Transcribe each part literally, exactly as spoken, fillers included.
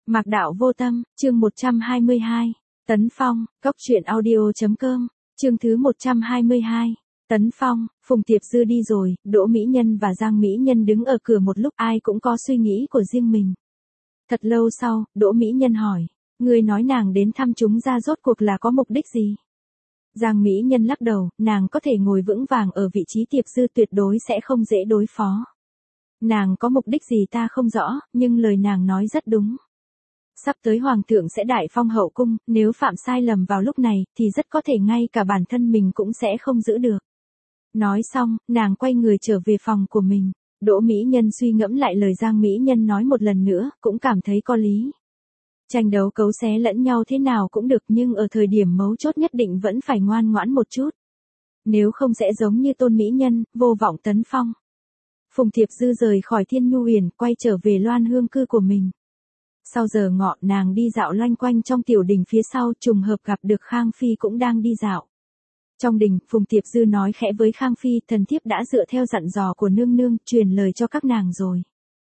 Mạc Đạo Vô Tâm, chương một trăm hai mươi hai. Tấn Phong, Cốc Truyện Audio chấm com, chương thứ một trăm hai mươi hai. Tấn Phong, Phùng Tiệp Dư đi rồi, Đỗ Mỹ Nhân và Giang Mỹ Nhân đứng ở cửa một lúc, ai cũng có suy nghĩ của riêng mình. Thật lâu sau, Đỗ Mỹ Nhân hỏi, người nói nàng đến thăm chúng ra rốt cuộc là có mục đích gì? Giang Mỹ Nhân lắc đầu, nàng có thể ngồi vững vàng ở vị trí Tiệp Dư tuyệt đối sẽ không dễ đối phó. Nàng có mục đích gì ta không rõ, nhưng lời nàng nói rất đúng. Sắp tới hoàng thượng sẽ đại phong hậu cung, nếu phạm sai lầm vào lúc này, thì rất có thể ngay cả bản thân mình cũng sẽ không giữ được. Nói xong, nàng quay người trở về phòng của mình. Đỗ Mỹ Nhân suy ngẫm lại lời Giang Mỹ Nhân nói một lần nữa, cũng cảm thấy có lý. Tranh đấu cấu xé lẫn nhau thế nào cũng được, nhưng ở thời điểm mấu chốt nhất định vẫn phải ngoan ngoãn một chút. Nếu không sẽ giống như Tôn Mỹ Nhân, vô vọng tấn phong. Phùng Thiệp Dư rời khỏi Thiên Nhu Huyền, quay trở về Loan Hương cư của mình. Sau giờ ngọ, nàng đi dạo loanh quanh trong tiểu đình phía sau, trùng hợp gặp được Khang Phi cũng đang đi dạo. Trong đình, Phùng Tiệp Dư nói khẽ với Khang Phi, thần thiếp đã dựa theo dặn dò của nương nương, truyền lời cho các nàng rồi.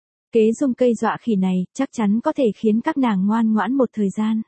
Kế dung cây dọa khỉ này, chắc chắn có thể khiến các nàng ngoan ngoãn một thời gian.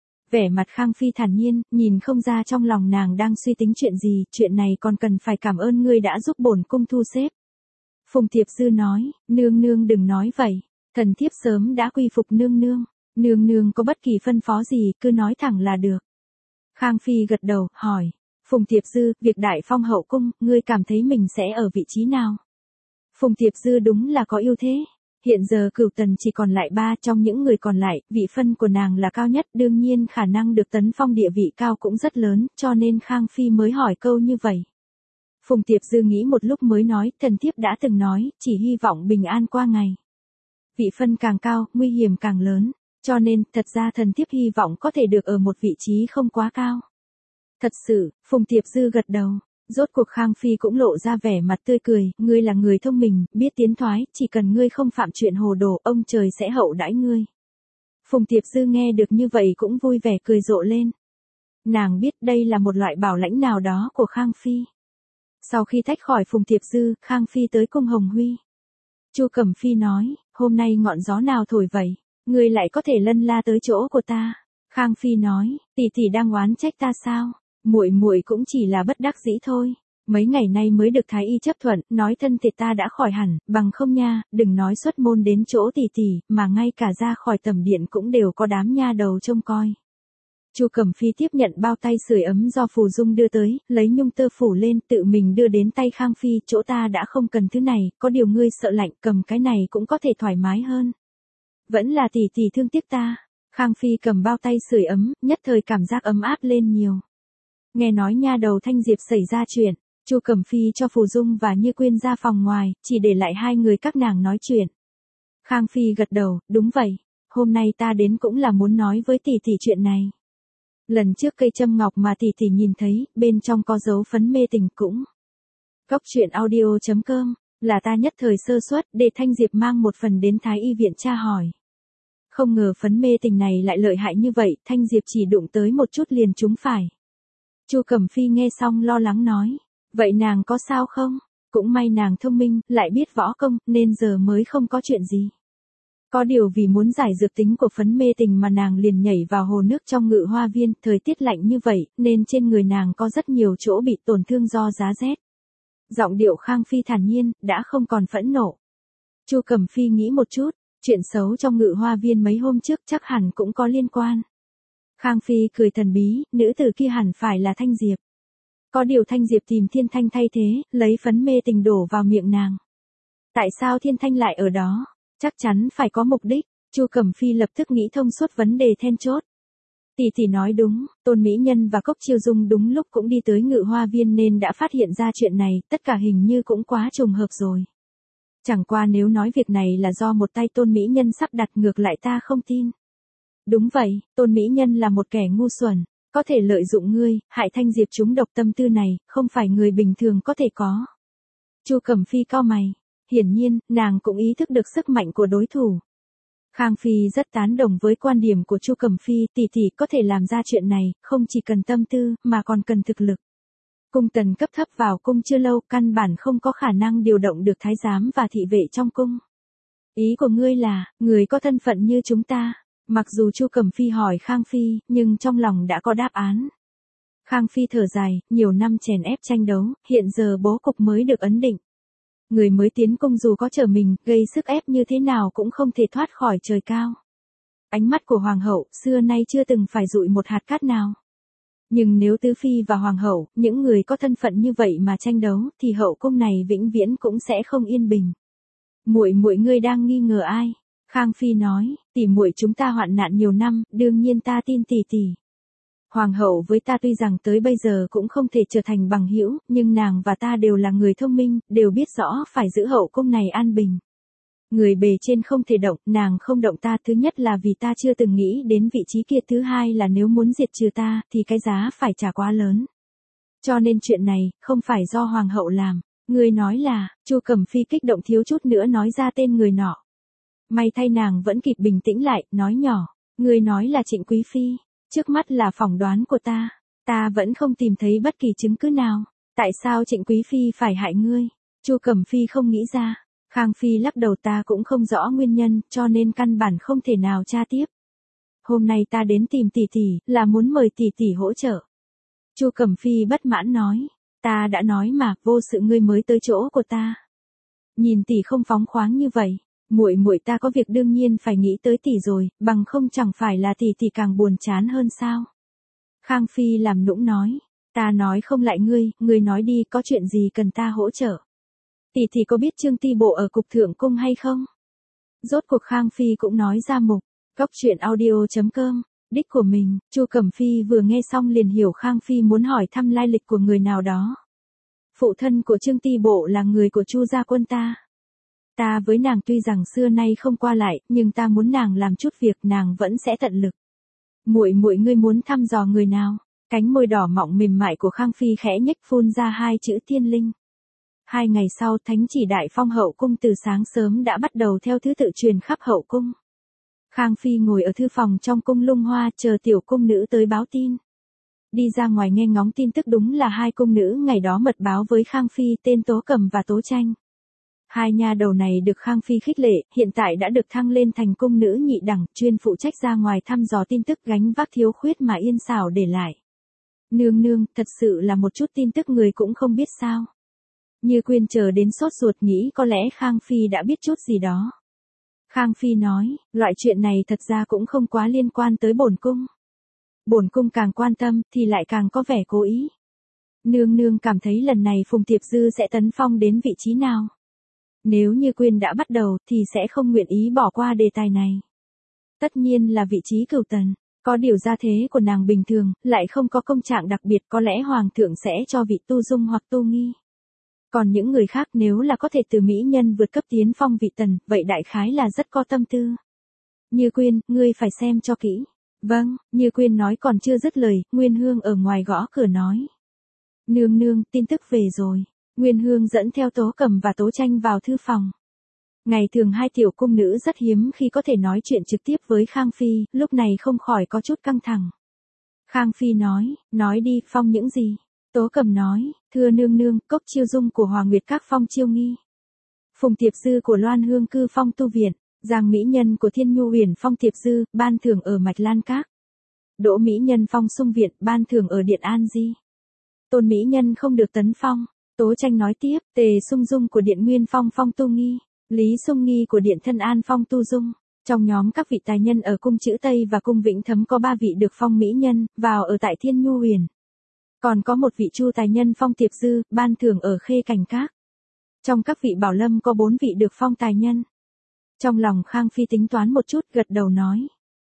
Vẻ mặt Khang Phi thản nhiên, nhìn không ra trong lòng nàng đang suy tính chuyện gì, chuyện này còn cần phải cảm ơn ngươi đã giúp bổn cung thu xếp. Phùng Tiệp Dư nói, nương nương đừng nói vậy. Thần thiếp sớm đã quy phục nương nương, nương nương có bất kỳ phân phó gì, cứ nói thẳng là được. Khang Phi gật đầu, hỏi, Phùng Tiệp Dư, việc đại phong hậu cung, ngươi cảm thấy mình sẽ ở vị trí nào? Phùng Tiệp Dư đúng là có ưu thế. Hiện giờ Cửu Tần chỉ còn lại ba, trong những người còn lại, vị phân của nàng là cao nhất, đương nhiên khả năng được tấn phong địa vị cao cũng rất lớn, cho nên Khang Phi mới hỏi câu như vậy. Phùng Tiệp Dư nghĩ một lúc mới nói, thần thiếp đã từng nói, chỉ hy vọng bình an qua ngày. Vị phân càng cao, nguy hiểm càng lớn, cho nên, thật ra thần thiếp hy vọng có thể được ở một vị trí không quá cao. Thật sự, Phùng Tiệp Dư gật đầu, rốt cuộc Khang Phi cũng lộ ra vẻ mặt tươi cười, ngươi là người thông minh, biết tiến thoái, chỉ cần ngươi không phạm chuyện hồ đồ, ông trời sẽ hậu đãi ngươi. Phùng Tiệp Dư nghe được như vậy cũng vui vẻ cười rộ lên. Nàng biết đây là một loại bảo lãnh nào đó của Khang Phi. Sau khi tách khỏi Phùng Tiệp Dư, Khang Phi tới cung Hồng Huy. Chu Cẩm Phi nói, hôm nay ngọn gió nào thổi vậy, ngươi lại có thể lân la tới chỗ của ta. Khang Phi nói, tỷ tỷ đang oán trách ta sao? Muội muội cũng chỉ là bất đắc dĩ thôi. Mấy ngày nay mới được thái y chấp thuận, nói thân thể ta đã khỏi hẳn, bằng không nha, đừng nói xuất môn đến chỗ tỷ tỷ, mà ngay cả ra khỏi tầm điện cũng đều có đám nha đầu trông coi. Chu Cẩm Phi tiếp nhận bao tay sưởi ấm do Phù Dung đưa tới, lấy nhung tơ phủ lên, tự mình đưa đến tay Khang Phi, chỗ ta đã không cần thứ này, có điều ngươi sợ lạnh, cầm cái này cũng có thể thoải mái hơn. Vẫn là tỷ tỷ thương tiếc ta. Khang Phi cầm bao tay sưởi ấm, nhất thời cảm giác ấm áp lên nhiều. Nghe nói nha đầu Thanh Diệp xảy ra chuyện, Chu Cẩm Phi cho Phù Dung và Như Quyên ra phòng ngoài, chỉ để lại hai người các nàng nói chuyện. Khang Phi gật đầu, đúng vậy, hôm nay ta đến cũng là muốn nói với tỷ tỷ chuyện này. Lần trước cây châm ngọc mà tỷ tỷ nhìn thấy, bên trong có dấu phấn mê tình cũng. Cốc Truyện Audio chấm com, là ta nhất thời sơ suất, để Thanh Diệp mang một phần đến Thái y viện tra hỏi. Không ngờ phấn mê tình này lại lợi hại như vậy, Thanh Diệp chỉ đụng tới một chút liền trúng phải. Chu Cẩm Phi nghe xong lo lắng nói, vậy nàng có sao không? Cũng may nàng thông minh, lại biết võ công, nên giờ mới không có chuyện gì. Có điều vì muốn giải dược tính của phấn mê tình mà nàng liền nhảy vào hồ nước trong Ngự Hoa Viên, thời tiết lạnh như vậy, nên trên người nàng có rất nhiều chỗ bị tổn thương do giá rét. Giọng điệu Khang Phi thản nhiên, đã không còn phẫn nộ. Chu Cẩm Phi nghĩ một chút, chuyện xấu trong Ngự Hoa Viên mấy hôm trước chắc hẳn cũng có liên quan. Khang Phi cười thần bí, nữ tử kia hẳn phải là Thanh Diệp. Có điều Thanh Diệp tìm Thiên Thanh thay thế, lấy phấn mê tình đổ vào miệng nàng. Tại sao Thiên Thanh lại ở đó? Chắc chắn phải có mục đích. Chu Cẩm Phi lập tức nghĩ thông suốt vấn đề then chốt. Tỷ tỷ nói đúng, Tôn Mỹ Nhân và Cốc Chiêu Dung đúng lúc cũng đi tới Ngự Hoa Viên nên đã phát hiện ra chuyện này, tất cả hình như cũng quá trùng hợp rồi. Chẳng qua nếu nói việc này là do một tay Tôn Mỹ Nhân sắp đặt, ngược lại ta không tin. Đúng vậy, Tôn Mỹ Nhân là một kẻ ngu xuẩn, có thể lợi dụng ngươi, hại Thanh Diệp trúng độc, tâm tư này, không phải người bình thường có thể có. Chu Cẩm Phi cau mày, hiển nhiên, nàng cũng ý thức được sức mạnh của đối thủ. Khang Phi rất tán đồng với quan điểm của Chu Cẩm Phi, tỷ tỷ có thể làm ra chuyện này, không chỉ cần tâm tư, mà còn cần thực lực. Cung tần cấp thấp vào cung chưa lâu, căn bản không có khả năng điều động được thái giám và thị vệ trong cung. Ý của ngươi là, người có thân phận như chúng ta, Mặc dù Chu Cẩm Phi hỏi Khang Phi, nhưng trong lòng đã có đáp án. Khang Phi thở dài, nhiều năm chèn ép tranh đấu, hiện giờ bố cục mới được ấn định. Người mới tiến cung dù có trở mình, gây sức ép như thế nào cũng không thể thoát khỏi trời cao. Ánh mắt của Hoàng hậu, xưa nay chưa từng phải dụi một hạt cát nào. Nhưng nếu Tứ Phi và Hoàng hậu, những người có thân phận như vậy mà tranh đấu, thì hậu cung này vĩnh viễn cũng sẽ không yên bình. Muội muội ngươi đang nghi ngờ ai? Khang Phi nói, tỷ muội chúng ta hoạn nạn nhiều năm, đương nhiên ta tin tỷ tỷ. Hoàng hậu với ta tuy rằng tới bây giờ cũng không thể trở thành bằng hữu, nhưng nàng và ta đều là người thông minh, đều biết rõ phải giữ hậu cung này an bình. Người bề trên không thể động, nàng không động ta, thứ nhất là vì ta chưa từng nghĩ đến vị trí kia, thứ hai là nếu muốn diệt trừ ta, thì cái giá phải trả quá lớn. Cho nên chuyện này, không phải do Hoàng hậu làm. Người nói là, Chu Cẩm Phi kích động thiếu chút nữa nói ra tên người nọ. May thay nàng vẫn kịp bình tĩnh lại, nói nhỏ, người nói là Trịnh Quý Phi. Trước mắt là phỏng đoán của ta, ta vẫn không tìm thấy bất kỳ chứng cứ nào. Tại sao Trịnh Quý Phi phải hại ngươi? Chu Cẩm Phi không nghĩ ra. Khang Phi lắc đầu, ta cũng không rõ nguyên nhân, cho nên căn bản không thể nào tra tiếp. Hôm nay ta đến tìm tỷ tỷ, là muốn mời tỷ tỷ hỗ trợ. Chu Cẩm Phi bất mãn nói, ta đã nói mà, vô sự ngươi mới tới chỗ của ta. Nhìn tỷ không phóng khoáng như vậy, muội muội ta có việc đương nhiên phải nghĩ tới tỷ rồi, bằng không chẳng phải là tỷ tỷ càng buồn chán hơn sao? Khang Phi làm nũng nói, ta nói không lại ngươi, ngươi nói đi, có chuyện gì cần ta hỗ trợ? Tỷ tỷ có biết Trương Ti Bộ ở cục thượng cung hay không? Rốt cuộc Khang Phi cũng nói ra mục, góc truyện audio chấm com, đích của mình. Chu Cẩm Phi vừa nghe xong liền hiểu Khang Phi muốn hỏi thăm lai lịch của người nào đó. Phụ thân của Trương Ti Bộ là người của Chu gia quân ta. Ta với nàng tuy rằng xưa nay không qua lại, nhưng ta muốn nàng làm chút việc, nàng vẫn sẽ tận lực. Muội muội ngươi muốn thăm dò người nào? Cánh môi đỏ mọng mềm mại của Khang Phi khẽ nhếch, phun ra hai chữ Thiên Linh. Hai ngày sau, thánh chỉ đại phong hậu cung từ sáng sớm đã bắt đầu theo thứ tự truyền khắp hậu cung. Khang Phi ngồi ở thư phòng trong cung Lung Hoa chờ tiểu cung nữ tới báo tin. Đi ra ngoài nghe ngóng tin tức, đúng là hai cung nữ ngày đó mật báo với Khang Phi, tên Tố Cầm và Tố Tranh. Hai nha đầu này được Khang Phi khích lệ, hiện tại đã được thăng lên thành cung nữ nhị đẳng, chuyên phụ trách ra ngoài thăm dò tin tức, gánh vác thiếu khuyết mà Yên Xảo để lại. Nương nương, thật sự là một chút tin tức người cũng không biết sao? Như Quyên chờ đến sốt ruột, nghĩ có lẽ Khang Phi đã biết chút gì đó. Khang Phi nói, loại chuyện này thật ra cũng không quá liên quan tới bổn cung. Bổn cung càng quan tâm, thì lại càng có vẻ cố ý. Nương nương cảm thấy lần này Phùng Tiệp Dư sẽ tấn phong đến vị trí nào? Nếu Như Quyên đã bắt đầu, thì sẽ không nguyện ý bỏ qua đề tài này. Tất nhiên là vị trí cửu tần. Có điều gia thế của nàng bình thường, lại không có công trạng đặc biệt, có lẽ Hoàng thượng sẽ cho vị Tu Dung hoặc Tu Nghi. Còn những người khác nếu là có thể từ mỹ nhân vượt cấp tiến phong vị tần, vậy đại khái là rất có tâm tư. Như Quyên, ngươi phải xem cho kỹ. Vâng, Như Quyên nói còn chưa dứt lời, Nguyên Hương ở ngoài gõ cửa nói. Nương nương, tin tức về rồi. Nguyên Hương dẫn theo Tố Cầm và Tố Tranh vào thư phòng. Ngày thường hai tiểu cung nữ rất hiếm khi có thể nói chuyện trực tiếp với Khang Phi, lúc này không khỏi có chút căng thẳng. Khang Phi nói, nói đi, phong những gì? Tố Cầm nói, thưa nương nương, Cốc Chiêu Dung của Hoàng Nguyệt Các phong Chiêu Nghi. Phùng Tiệp Dư của Loan Hương Cư phong Tu Viện, Giang Mỹ Nhân của Thiên Nhu Huyền phong Tiệp Dư, ban thưởng ở Mạch Lan Các. Đỗ Mỹ Nhân phong Sung Viện, ban thưởng ở Điện An Di. Tôn Mỹ Nhân không được tấn phong. Tố Tranh nói tiếp, Tề Sung Dung của Điện Nguyên phong phong Tu Nghi, Lý Sung Nghi của Điện Thân An phong Tu Dung. Trong nhóm các vị tài nhân ở cung Chữ Tây và cung Vĩnh Thấm có ba vị được phong mỹ nhân, vào ở tại Thiên Nhu Huyền. Còn có một vị Chu tài nhân phong Tiệp Dư, ban thưởng ở Khê Cảnh Các. Trong các vị bảo lâm có bốn vị được phong tài nhân. Trong lòng Khang Phi tính toán một chút, gật đầu nói.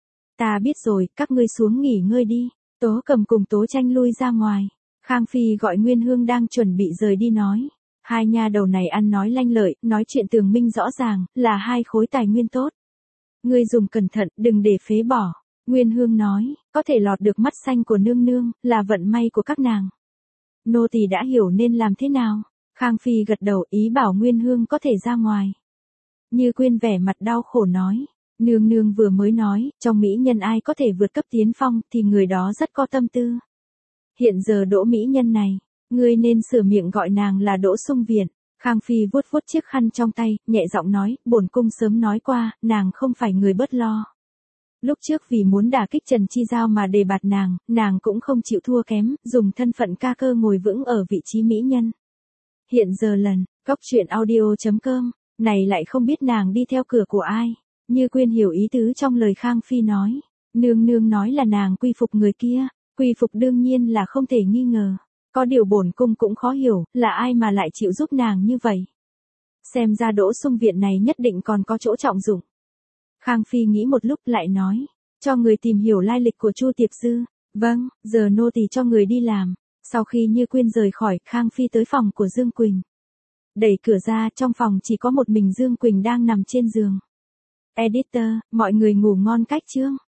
Ta biết rồi, các ngươi xuống nghỉ ngơi đi. Tố Cầm cùng Tố Tranh lui ra ngoài. Khang Phi gọi Nguyên Hương đang chuẩn bị rời đi nói. Hai nha đầu này ăn nói lanh lợi, nói chuyện tường minh rõ ràng, là hai khối tài nguyên tốt. Ngươi dùng cẩn thận, đừng để phế bỏ. Nguyên Hương nói, có thể lọt được mắt xanh của nương nương, là vận may của các nàng. Nô tỳ đã hiểu nên làm thế nào. Khang Phi gật đầu, ý bảo Nguyên Hương có thể ra ngoài. Như Quyên vẻ mặt đau khổ nói, nương nương vừa mới nói, trong mỹ nhân ai có thể vượt cấp tiến phong, thì người đó rất có tâm tư. Hiện giờ Đỗ mỹ nhân này, ngươi nên sửa miệng gọi nàng là Đỗ Sung Viện. Khang Phi vuốt vuốt chiếc khăn trong tay, nhẹ giọng nói, bổn cung sớm nói qua, nàng không phải người bớt lo. Lúc trước vì muốn đả kích Trần Chi Giao mà đề bạt nàng, nàng cũng không chịu thua kém, dùng thân phận ca cơ ngồi vững ở vị trí mỹ nhân. Hiện giờ lần, cóc truyện audio.com, này lại không biết nàng đi theo cửa của ai. Như Quyên hiểu ý tứ trong lời Khang Phi nói. Nương nương nói là nàng quy phục người kia, quy phục đương nhiên là không thể nghi ngờ. Có điều bổn cung cũng khó hiểu, là ai mà lại chịu giúp nàng như vậy. Xem ra Đỗ Xung viện này nhất định còn có chỗ trọng dụng. Khang Phi nghĩ một lúc lại nói, cho người tìm hiểu lai lịch của Chu Tiệp Dư. Vâng, giờ nô tỳ cho người đi làm. Sau khi Như Quyên rời khỏi, Khang Phi tới phòng của Dương Quỳnh. Đẩy cửa ra, trong phòng chỉ có một mình Dương Quỳnh đang nằm trên giường. Editor, mọi người ngủ ngon cách chưa?